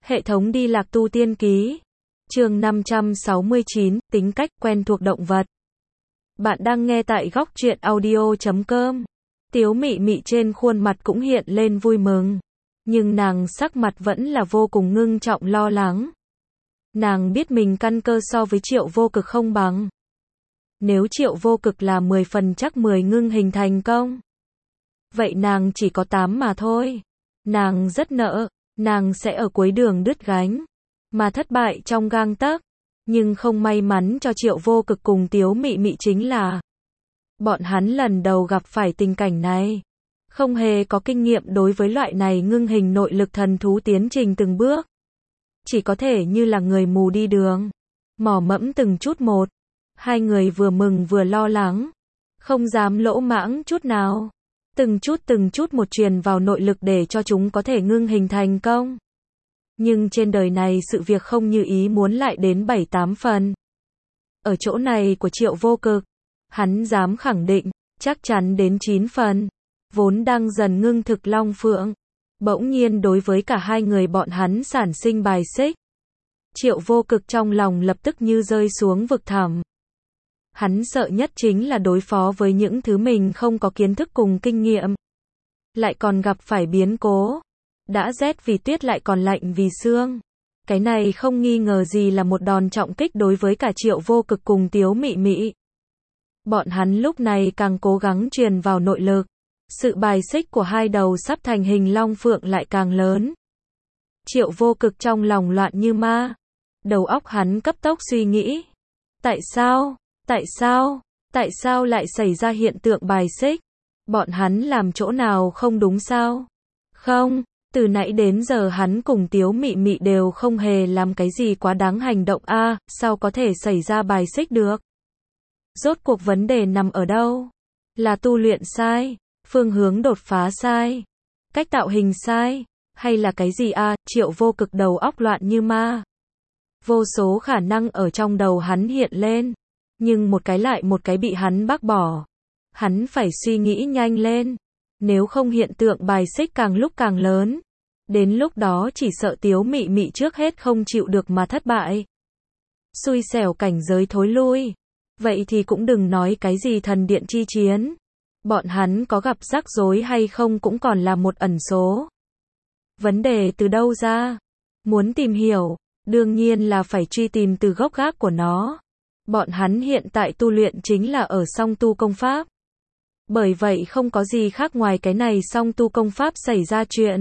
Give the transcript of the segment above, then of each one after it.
Hệ thống đi lạc tu tiên ký. Chương 569, tính cách quen thuộc động vật. Bạn đang nghe tại góc truyện audio.com. Tiếu Mị Mị trên khuôn mặt cũng hiện lên vui mừng, nhưng nàng sắc mặt vẫn là vô cùng ngưng trọng lo lắng. Nàng biết mình căn cơ so với Triệu Vô Cực không bằng. Nếu Triệu Vô Cực là 10 phần chắc 10 ngưng hình thành công, vậy nàng chỉ có 8 mà thôi. Nàng rất nỡ, nàng sẽ ở cuối đường đứt gánh, mà thất bại trong gang tấc. Nhưng không may mắn cho Triệu Vô Cực cùng Tiếu Mị Mị chính là bọn hắn lần đầu gặp phải tình cảnh này, không hề có kinh nghiệm đối với loại này ngưng hình nội lực thần thú tiến trình từng bước, chỉ có thể như là người mù đi đường, mò mẫm từng chút một. Hai người vừa mừng vừa lo lắng, không dám lỗ mãng chút nào, từng chút một truyền vào nội lực để cho chúng có thể ngưng hình thành công. Nhưng trên đời này sự việc không như ý muốn lại đến 7-8 phần. Ở chỗ này của Triệu Vô Cực, hắn dám khẳng định, chắc chắn đến 9 phần. Vốn đang dần ngưng thực Long Phượng, bỗng nhiên đối với cả hai người bọn hắn sản sinh bài xích. Triệu Vô Cực trong lòng lập tức như rơi xuống vực thẳm. Hắn sợ nhất chính là đối phó với những thứ mình không có kiến thức cùng kinh nghiệm, lại còn gặp phải biến cố. Đã rét vì tuyết lại còn lạnh vì sương. Cái này không nghi ngờ gì là một đòn trọng kích đối với cả Triệu Vô Cực cùng Tiếu Mị Mị. Bọn hắn lúc này càng cố gắng truyền vào nội lực. Sự bài xích của hai đầu sắp thành hình Long Phượng lại càng lớn. Triệu Vô Cực trong lòng loạn như ma. Đầu óc hắn cấp tốc suy nghĩ. Tại sao lại xảy ra hiện tượng bài xích? Bọn hắn làm chỗ nào không đúng sao? Không. Từ nãy đến giờ hắn cùng Tiếu Mị Mị đều không hề làm cái gì quá đáng hành động a, sao có thể xảy ra bài xích được? Rốt cuộc vấn đề nằm ở đâu? Là tu luyện sai, phương hướng đột phá sai, cách tạo hình sai, hay là cái gì a? Triệu Vô Cực đầu óc loạn như ma. Vô số khả năng ở trong đầu hắn hiện lên, nhưng một cái lại một cái bị hắn bác bỏ. Hắn phải suy nghĩ nhanh lên, nếu không hiện tượng bài xích càng lúc càng lớn. Đến lúc đó chỉ sợ Tiếu Mị Mị trước hết không chịu được mà thất bại. Xui xẻo cảnh giới thối lui. Vậy thì cũng đừng nói cái gì thần điện chi chiến. Bọn hắn có gặp rắc rối hay không cũng còn là một ẩn số. Vấn đề từ đâu ra? Muốn tìm hiểu, đương nhiên là phải truy tìm từ gốc gác của nó. Bọn hắn hiện tại tu luyện chính là ở song tu công pháp. Bởi vậy không có gì khác ngoài cái này song tu công pháp xảy ra chuyện.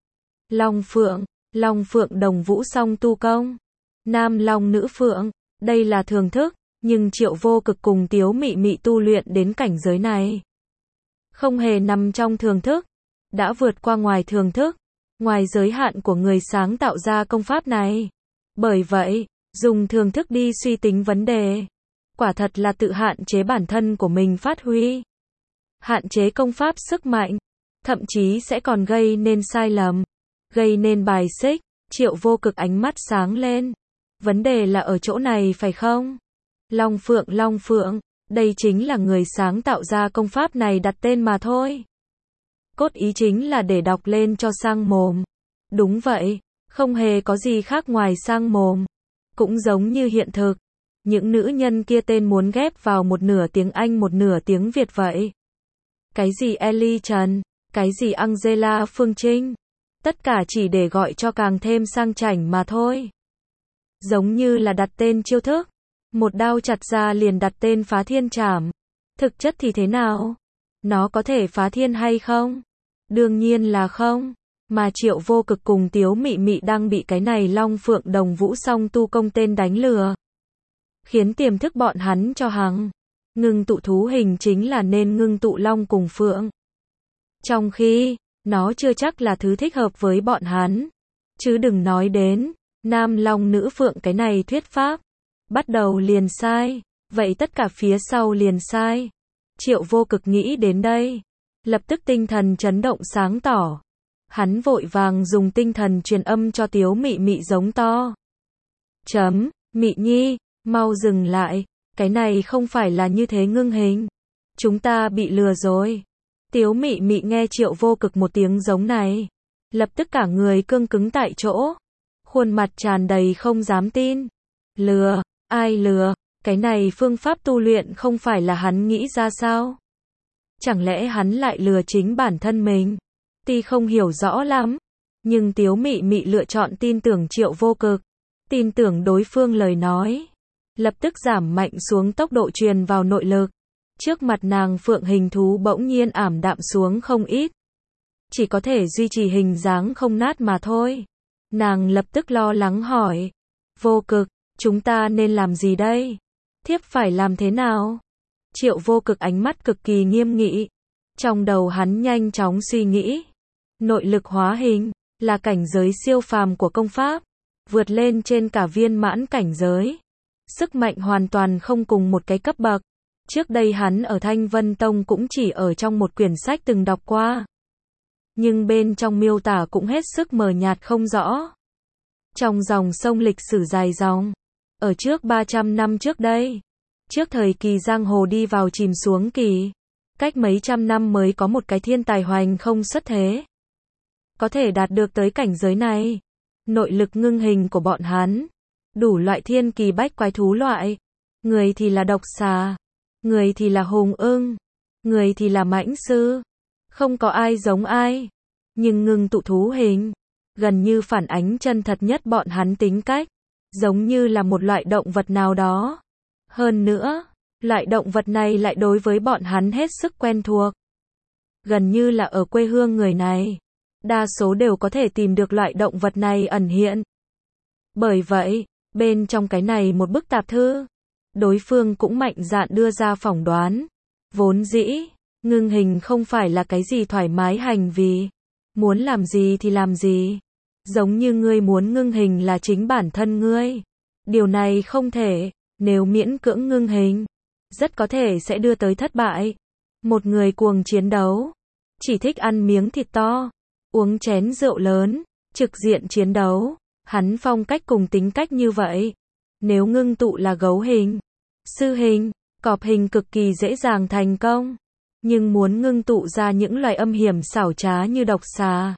Long Phượng đồng vũ song tu công. Nam Long nữ Phượng, đây là thường thức, nhưng Triệu Vô Cực cùng Tiếu Mị Mị tu luyện đến cảnh giới này. Không hề nằm trong thường thức, đã vượt qua ngoài thường thức, ngoài giới hạn của người sáng tạo ra công pháp này. Bởi vậy, dùng thường thức đi suy tính vấn đề, quả thật là tự hạn chế bản thân của mình phát huy. Hạn chế công pháp sức mạnh, thậm chí sẽ còn gây nên sai lầm, gây nên bài xích. Triệu Vô Cực ánh mắt sáng lên. Vấn đề là ở chỗ này phải không? Long Phượng, đây chính là người sáng tạo ra công pháp này đặt tên mà thôi. Cốt ý chính là để đọc lên cho sang mồm. Đúng vậy, không hề có gì khác ngoài sang mồm. Cũng giống như hiện thực, những nữ nhân kia tên muốn ghép vào một nửa tiếng Anh một nửa tiếng Việt vậy. Cái gì Ellie Trần, cái gì Angela Phương Trinh, tất cả chỉ để gọi cho càng thêm sang chảnh mà thôi. Giống như là đặt tên chiêu thức, một đao chặt ra liền đặt tên Phá Thiên Trảm. Thực chất thì thế nào? Nó có thể phá thiên hay không? Đương nhiên là không. Mà Triệu Vô Cực cùng Tiếu Mị Mị đang bị cái này Long Phượng đồng vũ song tu công tên đánh lừa, khiến tiềm thức bọn hắn cho hằng ngưng tụ thú hình chính là nên ngưng tụ Long cùng Phượng. Trong khi, nó chưa chắc là thứ thích hợp với bọn hắn. Chứ đừng nói đến, Nam Long nữ Phượng cái này thuyết pháp. Bắt đầu liền sai, vậy tất cả phía sau liền sai. Triệu Vô Cực nghĩ đến đây, lập tức tinh thần chấn động sáng tỏ. Hắn vội vàng dùng tinh thần truyền âm cho Tiếu Mị Mị giống to. Mị Nhi, mau dừng lại. Cái này không phải là như thế ngưng hình. Chúng ta bị lừa rồi. Tiếu Mị Mị nghe Triệu Vô Cực một tiếng giống này, lập tức cả người cương cứng tại chỗ. khuôn mặt tràn đầy không dám tin. Lừa, ai lừa, cái này phương pháp tu luyện không phải là hắn nghĩ ra sao? Chẳng lẽ hắn lại lừa chính bản thân mình? Tuy không hiểu rõ lắm, nhưng Tiếu Mị Mị lựa chọn tin tưởng Triệu Vô Cực, tin tưởng đối phương lời nói. Lập tức giảm mạnh xuống tốc độ truyền vào nội lực. Trước mặt nàng phượng hình thú bỗng nhiên ảm đạm xuống không ít. Chỉ có thể duy trì hình dáng không nát mà thôi. Nàng lập tức lo lắng hỏi. Vô Cực, chúng ta nên làm gì đây? Thiếp phải làm thế nào? Triệu Vô Cực ánh mắt cực kỳ nghiêm nghị. Trong đầu hắn nhanh chóng suy nghĩ. Nội lực hóa hình là cảnh giới siêu phàm của công pháp, vượt lên trên cả viên mãn cảnh giới. Sức mạnh hoàn toàn không cùng một cái cấp bậc. Trước đây hắn ở Thanh Vân Tông cũng chỉ ở trong một quyển sách từng đọc qua. Nhưng bên trong miêu tả cũng hết sức mờ nhạt không rõ. Trong dòng sông lịch sử dài dòng, ở trước 300 năm trước đây, trước thời kỳ giang hồ đi vào chìm xuống kỳ, cách mấy trăm năm mới có một cái thiên tài hoành không xuất thế. Có thể đạt được tới cảnh giới này. Nội lực ngưng hình của bọn hắn, đủ loại thiên kỳ bách quái thú loại. Người thì là độc xà, người thì là hùng ưng, người thì là mãnh sư. Không có ai giống ai. Nhưng ngưng tụ thú hình, gần như phản ánh chân thật nhất bọn hắn tính cách. Giống như là một loại động vật nào đó. Hơn nữa, loại động vật này lại đối với bọn hắn hết sức quen thuộc. Gần như là ở quê hương người này, đa số đều có thể tìm được loại động vật này ẩn hiện. Bởi vậy, bên trong cái này một bức tạp thư, đối phương cũng mạnh dạn đưa ra phỏng đoán. Vốn dĩ, ngưng hình không phải là cái gì thoải mái hành vi. Muốn làm gì thì làm gì. Giống như ngươi muốn ngưng hình là chính bản thân ngươi. Điều này không thể, nếu miễn cưỡng ngưng hình, rất có thể sẽ đưa tới thất bại. Một người cuồng chiến đấu, chỉ thích ăn miếng thịt to, uống chén rượu lớn, trực diện chiến đấu. Hắn phong cách cùng tính cách như vậy. Nếu ngưng tụ là gấu hình, sư hình, cọp hình cực kỳ dễ dàng thành công. Nhưng muốn ngưng tụ ra những loài âm hiểm xảo trá như độc xà,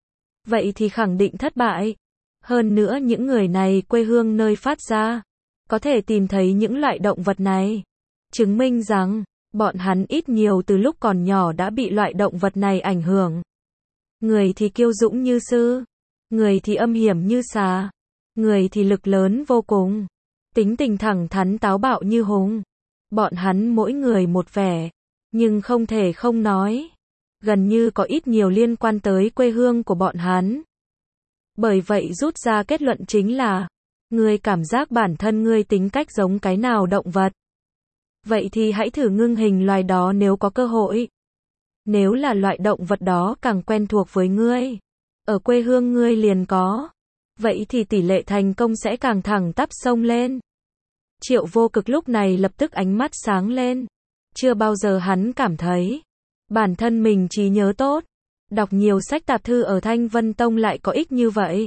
vậy thì khẳng định thất bại. Hơn nữa những người này quê hương nơi phát ra, có thể tìm thấy những loại động vật này. Chứng minh rằng, bọn hắn ít nhiều từ lúc còn nhỏ đã bị loại động vật này ảnh hưởng. Người thì kiêu dũng như sư, người thì âm hiểm như xà, người thì lực lớn vô cùng, tính tình thẳng thắn táo bạo như hùng. Bọn hắn mỗi người một vẻ, nhưng không thể không nói, gần như có ít nhiều liên quan tới quê hương của bọn hắn. Bởi vậy rút ra kết luận chính là, ngươi cảm giác bản thân ngươi tính cách giống cái nào động vật. Vậy thì hãy thử ngưng hình loài đó nếu có cơ hội. Nếu là loại động vật đó càng quen thuộc với ngươi, ở quê hương ngươi liền có, vậy thì tỷ lệ thành công sẽ càng thẳng tắp xông lên. Triệu Vô Cực lúc này lập tức ánh mắt sáng lên. Chưa bao giờ hắn cảm thấy bản thân mình trí nhớ tốt, đọc nhiều sách tạp thư ở Thanh Vân Tông lại có ích như vậy.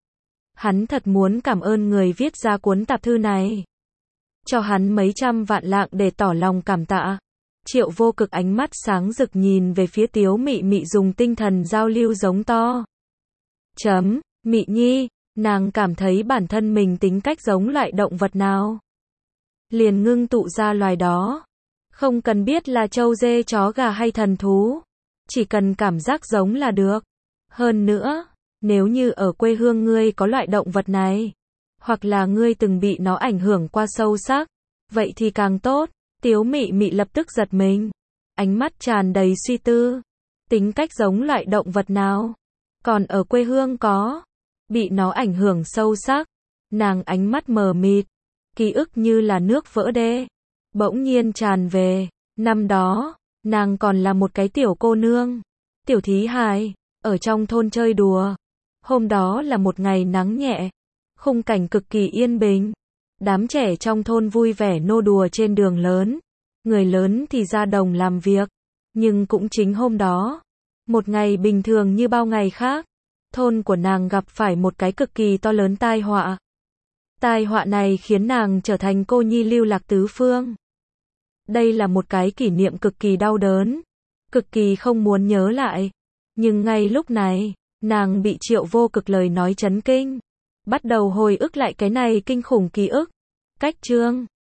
Hắn thật muốn cảm ơn người viết ra cuốn tạp thư này, cho hắn mấy trăm vạn lạng để tỏ lòng cảm tạ. Triệu Vô Cực ánh mắt sáng rực nhìn về phía Tiếu Mị Mị dùng tinh thần giao lưu giống to. Mị Nhi, nàng cảm thấy bản thân mình tính cách giống loại động vật nào, liền ngưng tụ ra loài đó. Không cần biết là trâu dê chó gà hay thần thú, chỉ cần cảm giác giống là được. Hơn nữa, nếu như ở quê hương ngươi có loại động vật này, hoặc là ngươi từng bị nó ảnh hưởng qua sâu sắc, vậy thì càng tốt. Tiếu Mị Mị lập tức giật mình, ánh mắt tràn đầy suy tư. Tính cách giống loại động vật nào? Còn ở quê hương có bị nó ảnh hưởng sâu sắc. Nàng ánh mắt mờ mịt, ký ức như là nước vỡ đê, bỗng nhiên tràn về. Năm đó, nàng còn là một cái tiểu cô nương, tiểu thí hài, ở trong thôn chơi đùa. Hôm đó là một ngày nắng nhẹ, khung cảnh cực kỳ yên bình. Đám trẻ trong thôn vui vẻ nô đùa trên đường lớn, người lớn thì ra đồng làm việc. Nhưng cũng chính hôm đó, một ngày bình thường như bao ngày khác, thôn của nàng gặp phải một cái cực kỳ to lớn tai họa. Tai họa này khiến nàng trở thành cô nhi lưu lạc tứ phương. Đây là một cái kỷ niệm cực kỳ đau đớn, cực kỳ không muốn nhớ lại. Nhưng ngay lúc này, nàng bị Triệu Vô Cực lời nói chấn kinh. Bắt đầu hồi ức lại cái này kinh khủng ký ức. Cách chương